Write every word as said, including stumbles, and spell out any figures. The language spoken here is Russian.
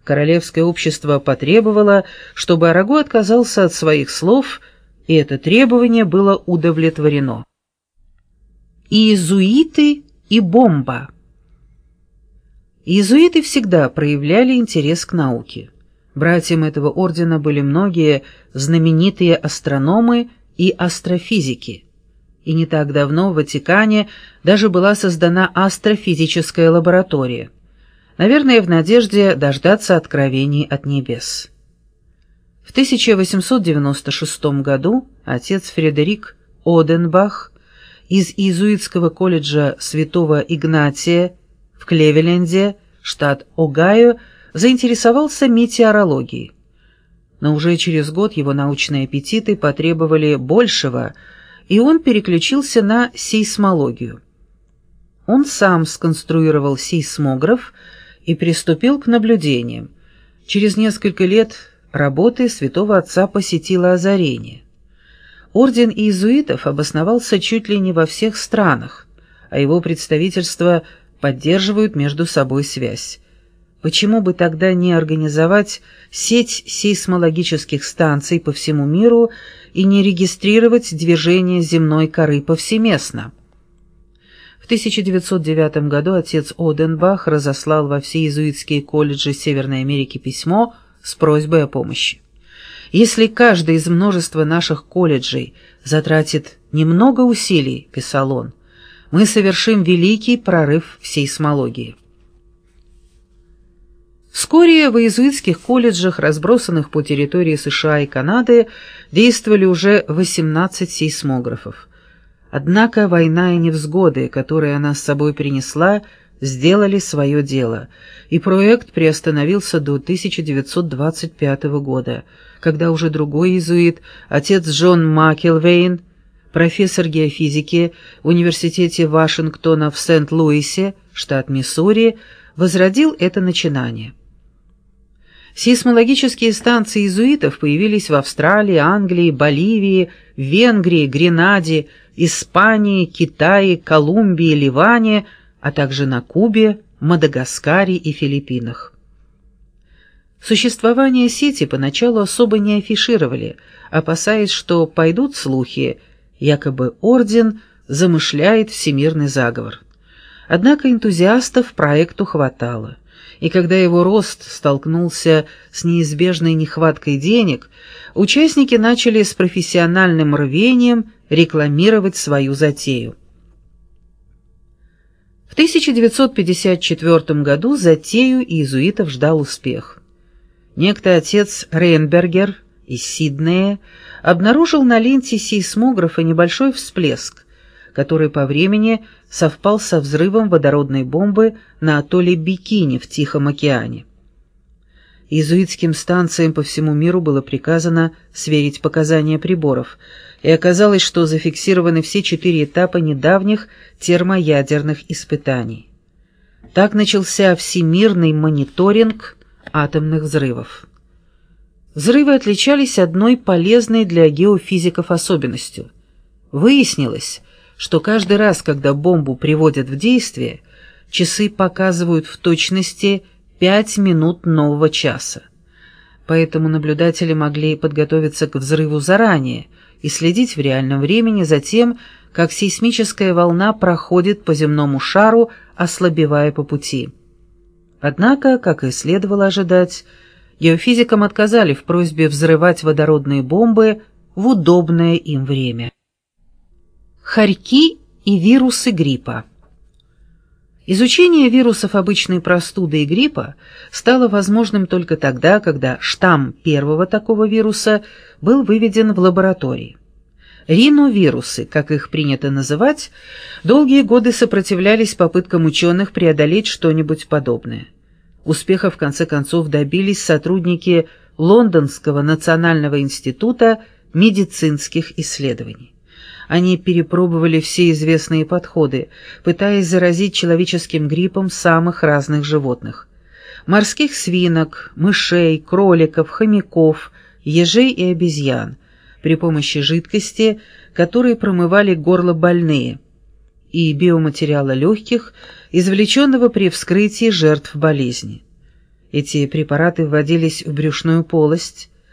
Королевское общество потребовало, чтобы Араго отказался от своих слов, и это требование было удовлетворено. Иезуиты и бомба. Иезуиты всегда проявляли интерес к науке. Братьям этого ордена были многие знаменитые астрономы и астрофизики. И не так давно в Ватикане даже была создана астрофизическая лаборатория, наверное, в надежде дождаться откровений от небес. В тысяча восемьсот девяносто шестом году отец Фредерик Оденбах из иезуитского колледжа Святого Игнатия в Клевеленде, штат Огайо, заинтересовался метеорологией. Но уже через год его научные аппетиты потребовали большего, и он переключился на сейсмологию. Он сам сконструировал сейсмограф и приступил к наблюдениям. Через несколько лет работы святого отца посетило озарение. Орден иезуитов обосновался чуть ли не во всех странах, а его представительства поддерживают между собой связь. Почему бы тогда не организовать сеть сейсмологических станций по всему миру и не регистрировать движение земной коры повсеместно? В тысяча девятьсот девятом году отец Оденбах разослал во все иезуитские колледжи Северной Америки письмо с просьбой о помощи. «Если каждый из множества наших колледжей затратит немного усилий, — писал он, — мы совершим великий прорыв в сейсмологии». Вскоре в иезуитских колледжах, разбросанных по территории США и Канады, действовали уже восемнадцать сейсмографов. Однако война и невзгоды, которые она с собой принесла, сделали свое дело, и проект приостановился до тысяча девятьсот двадцать пятого года, когда уже другой иезуит, отец Джон Маккелвейн, профессор геофизики в университете Вашингтона в Сент-Луисе, штат Миссури, возродил это начинание. Сейсмологические станции иезуитов появились в Австралии, Англии, Боливии, Венгрии, Гренаде, Испании, Китае, Колумбии, Ливане, а также на Кубе, Мадагаскаре и Филиппинах. Существование сети поначалу особо не афишировали, опасаясь, что пойдут слухи, якобы орден замышляет всемирный заговор. Однако энтузиастов проекту хватало, и когда его рост столкнулся с неизбежной нехваткой денег, участники начали с профессиональным рвением рекламировать свою затею. В тысяча девятьсот пятьдесят четвёртом году затею иезуитов ждал успех. Некто отец Рейнбергер из Сиднея обнаружил на ленте сейсмографа небольшой всплеск, который по времени совпал со взрывом водородной бомбы на атолле Бикини в Тихом океане. Иезуитским станциям по всему миру было приказано сверить показания приборов, и оказалось, что зафиксированы все четыре этапа недавних термоядерных испытаний. Так начался всемирный мониторинг атомных взрывов. Взрывы отличались одной полезной для геофизиков особенностью. Выяснилось, что каждый раз, когда бомбу приводят в действие, часы показывают в точности пять минут нового часа. Поэтому наблюдатели могли подготовиться к взрыву заранее и следить в реальном времени за тем, как сейсмическая волна проходит по земному шару, ослабевая по пути. Однако, как и следовало ожидать, геофизикам отказали в просьбе взрывать водородные бомбы в удобное им время. Хорьки и вирусы гриппа. Изучение вирусов обычной простуды и гриппа стало возможным только тогда, когда штамм первого такого вируса был выведен в лаборатории. Риновирусы, как их принято называть, долгие годы сопротивлялись попыткам ученых преодолеть что-нибудь подобное. Успеха в конце концов добились сотрудники Лондонского национального института медицинских исследований. Они перепробовали все известные подходы, пытаясь заразить человеческим гриппом самых разных животных: морских свинок, мышей, кроликов, хомяков, ежей и обезьян, при помощи жидкости, которой промывали горло больные, и биоматериала легких, извлеченного при вскрытии жертв болезни. Эти препараты вводились в брюшную полость